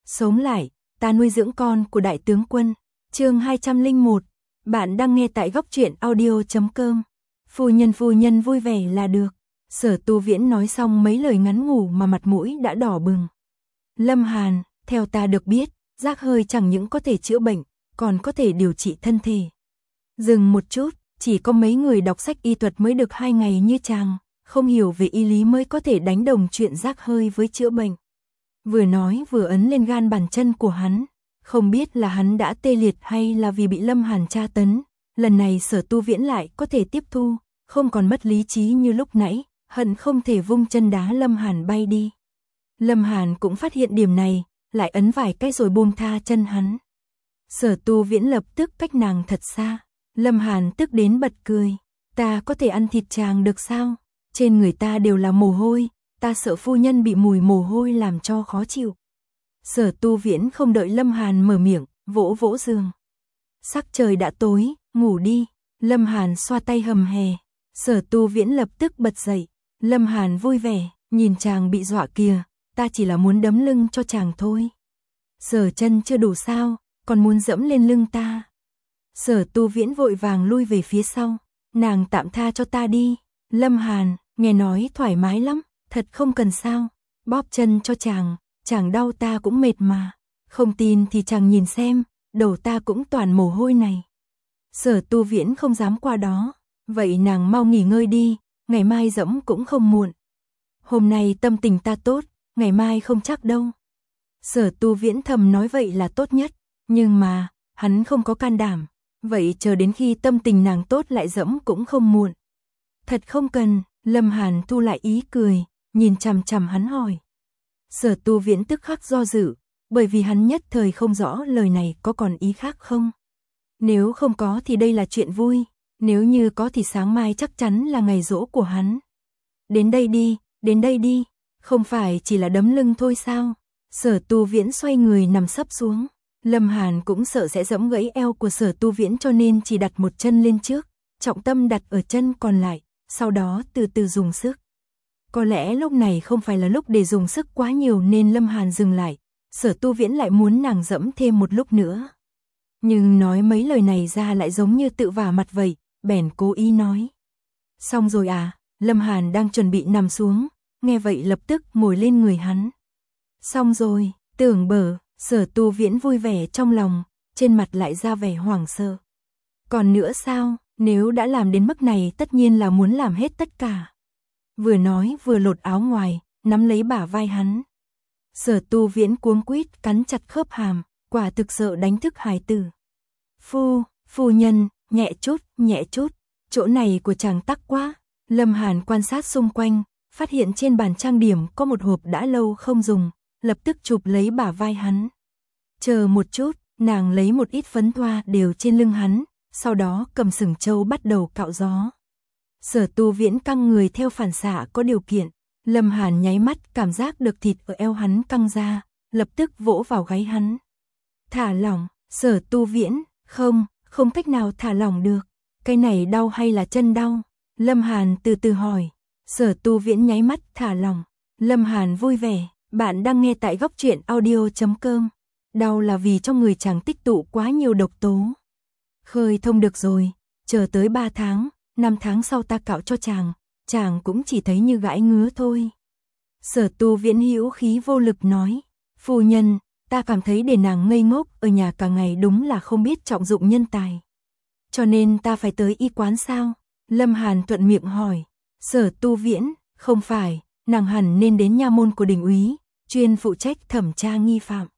Sống lại, ta nuôi dưỡng con của đại tướng quân. Chương 201. Bạn đang nghe tại góc truyện audio.com. Phu nhân vui vẻ là được. Sở Tu Viễn nói xong mấy lời ngắn ngủ mà mặt mũi đã đỏ bừng. Lâm Hàn, theo ta được biết, rác hơi chẳng những có thể chữa bệnh, còn có thể điều trị thân thể. Dừng một chút, chỉ có mấy người đọc sách y thuật mới được 2 ngày như chàng, không hiểu về y lý mới có thể đánh đồng chuyện rác hơi với chữa bệnh. Vừa nói vừa ấn lên gan bàn chân của hắn, không biết là hắn đã tê liệt hay là vì bị Lâm Hàn tra tấn, lần này Sở Tu Viễn lại có thể tiếp thu, không còn mất lý trí như lúc nãy, hận không thể vung chân đá Lâm Hàn bay đi. Lâm Hàn cũng phát hiện điểm này, lại ấn vài cái rồi buông tha chân hắn. Sở Tu Viễn lập tức cách nàng thật xa. Lâm Hàn tức đến bật cười, ta có thể ăn thịt chàng được sao? Trên người ta đều là mồ hôi, ta sợ phu nhân bị mùi mồ hôi làm cho khó chịu. Sở Tu Viễn không đợi Lâm Hàn mở miệng, vỗ vỗ giường. Sắc trời đã tối, ngủ đi. Lâm Hàn xoa tay hầm hè. Sở Tu Viễn lập tức bật dậy. Lâm Hàn vui vẻ, nhìn chàng bị dọa kìa, ta chỉ là muốn đấm lưng cho chàng thôi. Sở chân chưa đủ sao, còn muốn dẫm lên lưng ta. Sở Tu Viễn vội vàng lui về phía sau, nàng tạm tha cho ta đi. Lâm Hàn, nghe nói thoải mái lắm, thật không cần sao, bóp chân cho chàng đau ta cũng mệt mà. Không tin thì chàng nhìn xem, đầu ta cũng toàn mồ hôi này. Sở Tu Viễn không dám qua đó, vậy nàng mau nghỉ ngơi đi, ngày mai dẫm cũng không muộn. Hôm nay tâm tình ta tốt, ngày mai không chắc đâu. Sở Tu Viễn thầm nói vậy là tốt nhất, nhưng mà, hắn không có can đảm, vậy chờ đến khi tâm tình nàng tốt lại dẫm cũng không muộn. Thật không cần, Lâm Hàn thu lại ý cười, nhìn chằm chằm hắn hỏi. Sở Tu Viễn tức khắc do dự, bởi vì hắn nhất thời không rõ lời này có còn ý khác không. Nếu không có thì đây là chuyện vui, nếu như có thì sáng mai chắc chắn là ngày giỗ của hắn. Đến đây đi, không phải chỉ là đấm lưng thôi sao? Sở Tu Viễn xoay người nằm sấp xuống. Lâm Hàn cũng sợ sẽ giẫm gãy eo của Sở Tu Viễn cho nên chỉ đặt một chân lên trước, trọng tâm đặt ở chân còn lại, sau đó từ từ dùng sức. Có lẽ lúc này không phải là lúc để dùng sức quá nhiều nên Lâm Hàn dừng lại, Sở Tu Viễn lại muốn nàng dẫm thêm một lúc nữa. Nhưng nói mấy lời này ra lại giống như tự vả mặt vậy, bèn cố ý nói. Xong rồi à? Lâm Hàn đang chuẩn bị nằm xuống, nghe vậy lập tức ngồi lên người hắn. Xong rồi, tưởng bở, Sở Tu Viễn vui vẻ trong lòng, trên mặt lại ra vẻ hoảng sợ. Còn nữa sao, nếu đã làm đến mức này tất nhiên là muốn làm hết tất cả. Vừa nói vừa lột áo ngoài, nắm lấy bả vai hắn. Sở Tu Viễn cuống quýt cắn chặt khớp hàm, quả thực sợ đánh thức hài tử. Phu nhân, nhẹ chút, chỗ này của chàng tắc quá. Lâm Hàn quan sát xung quanh, phát hiện trên bàn trang điểm có một hộp đã lâu không dùng, lập tức chụp lấy bả vai hắn. Chờ một chút, nàng lấy một ít phấn thoa đều trên lưng hắn, sau đó cầm sừng trâu bắt đầu cạo gió. Sở Tu Viễn căng người theo phản xạ có điều kiện, Lâm Hàn nháy mắt cảm giác được thịt ở eo hắn căng ra, lập tức vỗ vào gáy hắn. Thả lỏng, Sở Tu Viễn, không cách nào thả lỏng được, cái này đau hay là chân đau? Lâm Hàn từ từ hỏi. Sở Tu Viễn nháy mắt thả lỏng. Lâm Hàn vui vẻ, bạn đang nghe tại góc truyện audio.com. Đau là vì trong người chàng tích tụ quá nhiều độc tố. Khơi thông được rồi, chờ tới 3 tháng, 5 tháng sau ta cạo cho chàng cũng chỉ thấy như gãi ngứa thôi. Sở Tu Viễn hữu khí vô lực nói, phu nhân, ta cảm thấy để nàng ngây ngốc ở nhà cả ngày đúng là không biết trọng dụng nhân tài. Cho nên ta phải tới y quán sao? Lâm Hàn thuận miệng hỏi. Sở Tu Viễn, không phải, nàng hẳn nên đến nha môn của đình úy, chuyên phụ trách thẩm tra nghi phạm.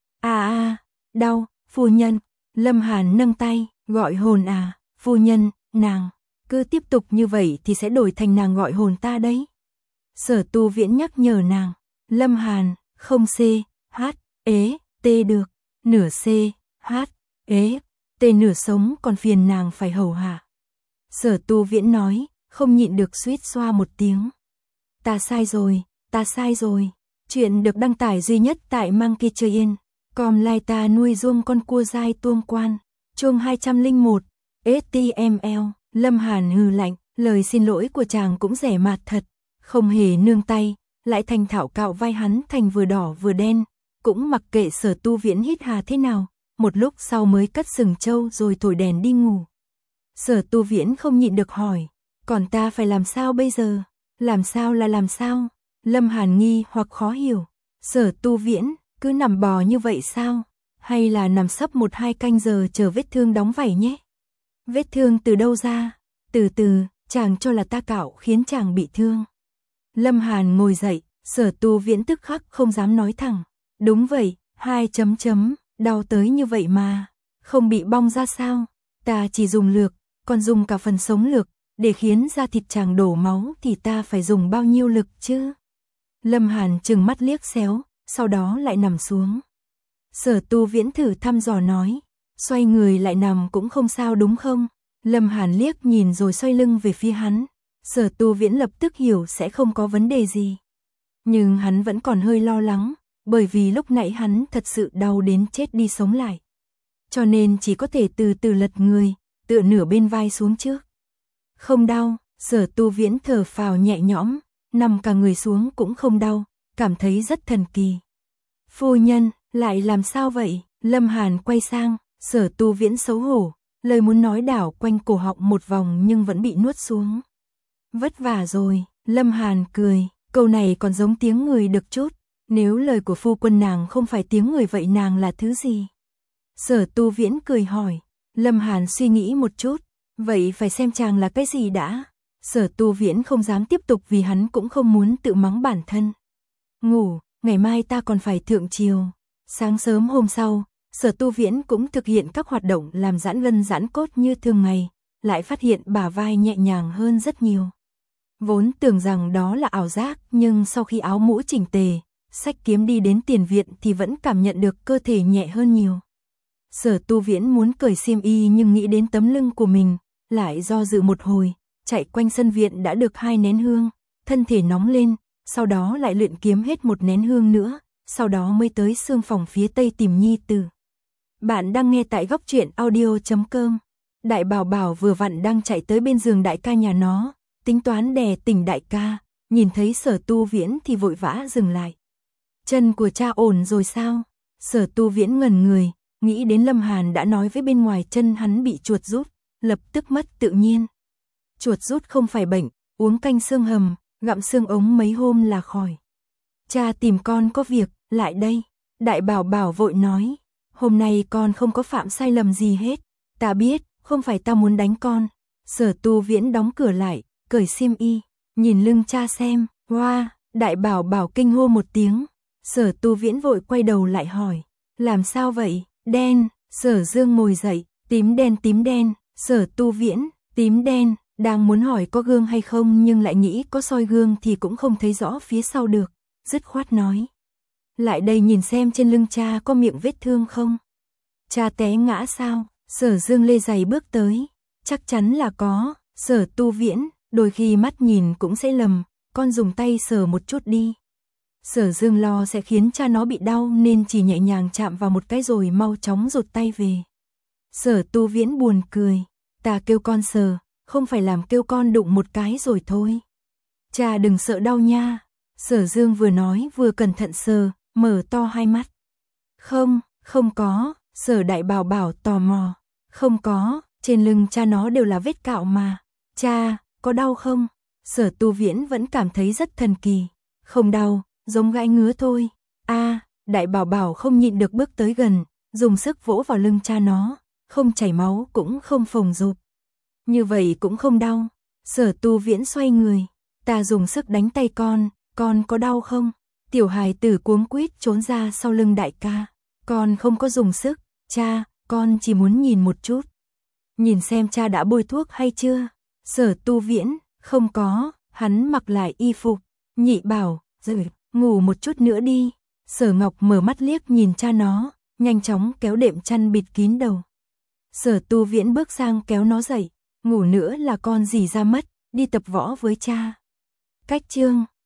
Đau, phu nhân. Lâm Hàn nâng tay, gọi hồn à, phu nhân, nàng, cứ tiếp tục như vậy thì sẽ đổi thành nàng gọi hồn ta đấy. Sở Tu Viễn nhắc nhở nàng. Lâm Hàn, không t được, nửa t nửa sống còn phiền nàng phải hầu hạ. Sở Tu Viễn nói, không nhịn được suýt xoa một tiếng. Ta sai rồi. Chuyện được đăng tải duy nhất tại Monkeytrain.com. Lai ta nuôi ruông con cua dai tuông quan. Chương 201. HTML. Lâm Hàn hừ lạnh, lời xin lỗi của chàng cũng rẻ mạt thật, không hề nương tay, lại thành thạo cạo vai hắn thành vừa đỏ vừa đen, cũng mặc kệ Sở Tu Viễn hít hà thế nào, một lúc sau mới cất sừng trâu rồi thổi đèn đi ngủ. Sở Tu Viễn không nhịn được hỏi, còn ta phải làm sao bây giờ? Làm sao là làm sao? Lâm Hàn nghi hoặc khó hiểu. Sở Tu Viễn, cứ nằm bò như vậy sao? Hay là nằm sấp 1-2 canh giờ chờ vết thương đóng vảy nhé? Vết thương từ đâu ra? Từ từ, chàng cho là ta cạo khiến chàng bị thương. Lâm Hàn ngồi dậy, Sở Tu Viễn tức khắc không dám nói thẳng. Đúng vậy, 2 chấm chấm, đau tới như vậy mà. Không bị bong ra sao? Ta chỉ dùng lược, còn dùng cả phần sống lược, để khiến da thịt chàng đổ máu thì ta phải dùng bao nhiêu lực chứ? Lâm Hàn trừng mắt liếc xéo, sau đó lại nằm xuống. Sở Tu Viễn thử thăm dò nói, xoay người lại nằm cũng không sao đúng không? Lâm Hàn liếc nhìn rồi xoay lưng về phía hắn. Sở Tu Viễn lập tức hiểu sẽ không có vấn đề gì. Nhưng hắn vẫn còn hơi lo lắng, bởi vì lúc nãy hắn thật sự đau đến chết đi sống lại. Cho nên chỉ có thể từ từ lật người, tựa nửa bên vai xuống trước. Không đau, Sở Tu Viễn thở phào nhẹ nhõm, nằm cả người xuống cũng không đau, cảm thấy rất thần kỳ. Phu nhân, lại làm sao vậy? Lâm Hàn quay sang, Sở Tu Viễn xấu hổ, lời muốn nói đảo quanh cổ họng một vòng nhưng vẫn bị nuốt xuống. Vất vả rồi, Lâm Hàn cười, câu này còn giống tiếng người được chút, nếu lời của phu quân nàng không phải tiếng người vậy nàng là thứ gì? Sở Tu Viễn cười hỏi, Lâm Hàn suy nghĩ một chút, vậy phải xem chàng là cái gì đã? Sở Tu Viễn không dám tiếp tục vì hắn cũng không muốn tự mắng bản thân. Ngủ, ngày mai ta còn phải thượng triều. Sáng sớm hôm sau, Sở Tu Viễn cũng thực hiện các hoạt động làm giãn gân giãn cốt như thường ngày, lại phát hiện bả vai nhẹ nhàng hơn rất nhiều. Vốn tưởng rằng đó là ảo giác, nhưng sau khi áo mũ chỉnh tề, xách kiếm đi đến tiền viện thì vẫn cảm nhận được cơ thể nhẹ hơn nhiều. Sở Tu Viễn muốn cởi xiêm y nhưng nghĩ đến tấm lưng của mình, lại do dự một hồi, chạy quanh sân viện đã được 2 nén hương, thân thể nóng lên, sau đó lại luyện kiếm hết 1 nén hương nữa, sau đó mới tới sương phòng phía tây tìm nhi tử. Bạn đang nghe tại góc truyện audio.com. Đại Bảo Bảo vừa vặn đang chạy tới bên giường đại ca nhà nó, tính toán đè tỉnh đại ca, nhìn thấy Sở Tu Viễn thì vội vã dừng lại. Chân của cha ổn rồi sao? Sở Tu Viễn ngẩn người, nghĩ đến Lâm Hàn đã nói với bên ngoài chân hắn bị chuột rút, lập tức mất tự nhiên. Chuột rút không phải bệnh, uống canh xương hầm, gặm xương ống mấy hôm là khỏi. Cha tìm con có việc, lại đây. Đại Bảo Bảo vội nói, hôm nay con không có phạm sai lầm gì hết, ta biết, không phải ta muốn đánh con. Sở Tu Viễn đóng cửa lại, cởi xiêm y, nhìn lưng cha xem, hoa, Đại Bảo Bảo kinh hô một tiếng. Sở Tu Viễn vội quay đầu lại hỏi, làm sao vậy? Đen, Sở Dương ngồi dậy, tím đen, Sở Tu Viễn, tím đen, đang muốn hỏi có gương hay không nhưng lại nghĩ có soi gương thì cũng không thấy rõ phía sau được, dứt khoát nói. Lại đây nhìn xem trên lưng cha có miệng vết thương không? Cha té ngã sao? Sở Dương lê giày bước tới, chắc chắn là có. Sở Tu Viễn, đôi khi mắt nhìn cũng sẽ lầm, con dùng tay sờ một chút đi. Sở Dương lo sẽ khiến cha nó bị đau nên chỉ nhẹ nhàng chạm vào một cái rồi mau chóng rụt tay về. Sở Tu Viễn buồn cười, ta kêu con sờ, không phải làm kêu con đụng một cái rồi thôi. Cha đừng sợ đau nha. Sở Dương vừa nói vừa cẩn thận sờ, mở to hai mắt. Không có. Sở Đại Bảo Bảo tò mò. Không có, trên lưng cha nó đều là vết cạo mà. Cha, có đau không? Sở Tu Viễn vẫn cảm thấy rất thần kỳ. Không đau, giống gãi ngứa thôi. Đại Bảo Bảo không nhịn được bước tới gần, dùng sức vỗ vào lưng cha nó, không chảy máu cũng không phồng rộp. Như vậy cũng không đau. Sở Tu Viễn xoay người, ta dùng sức đánh tay con có đau không? Tiểu hài tử cuống quýt trốn ra sau lưng đại ca. Con không có dùng sức, cha, con chỉ muốn nhìn một chút. Nhìn xem cha đã bôi thuốc hay chưa? Sở Tu Viễn, không có, hắn mặc lại y phục. Nhị bảo, rồi, ngủ một chút nữa đi. Sở Ngọc mở mắt liếc nhìn cha nó, nhanh chóng kéo đệm chăn bịt kín đầu. Sở Tu Viễn bước sang kéo nó dậy, ngủ nữa là con rỉ ra mất, đi tập võ với cha. Cách chương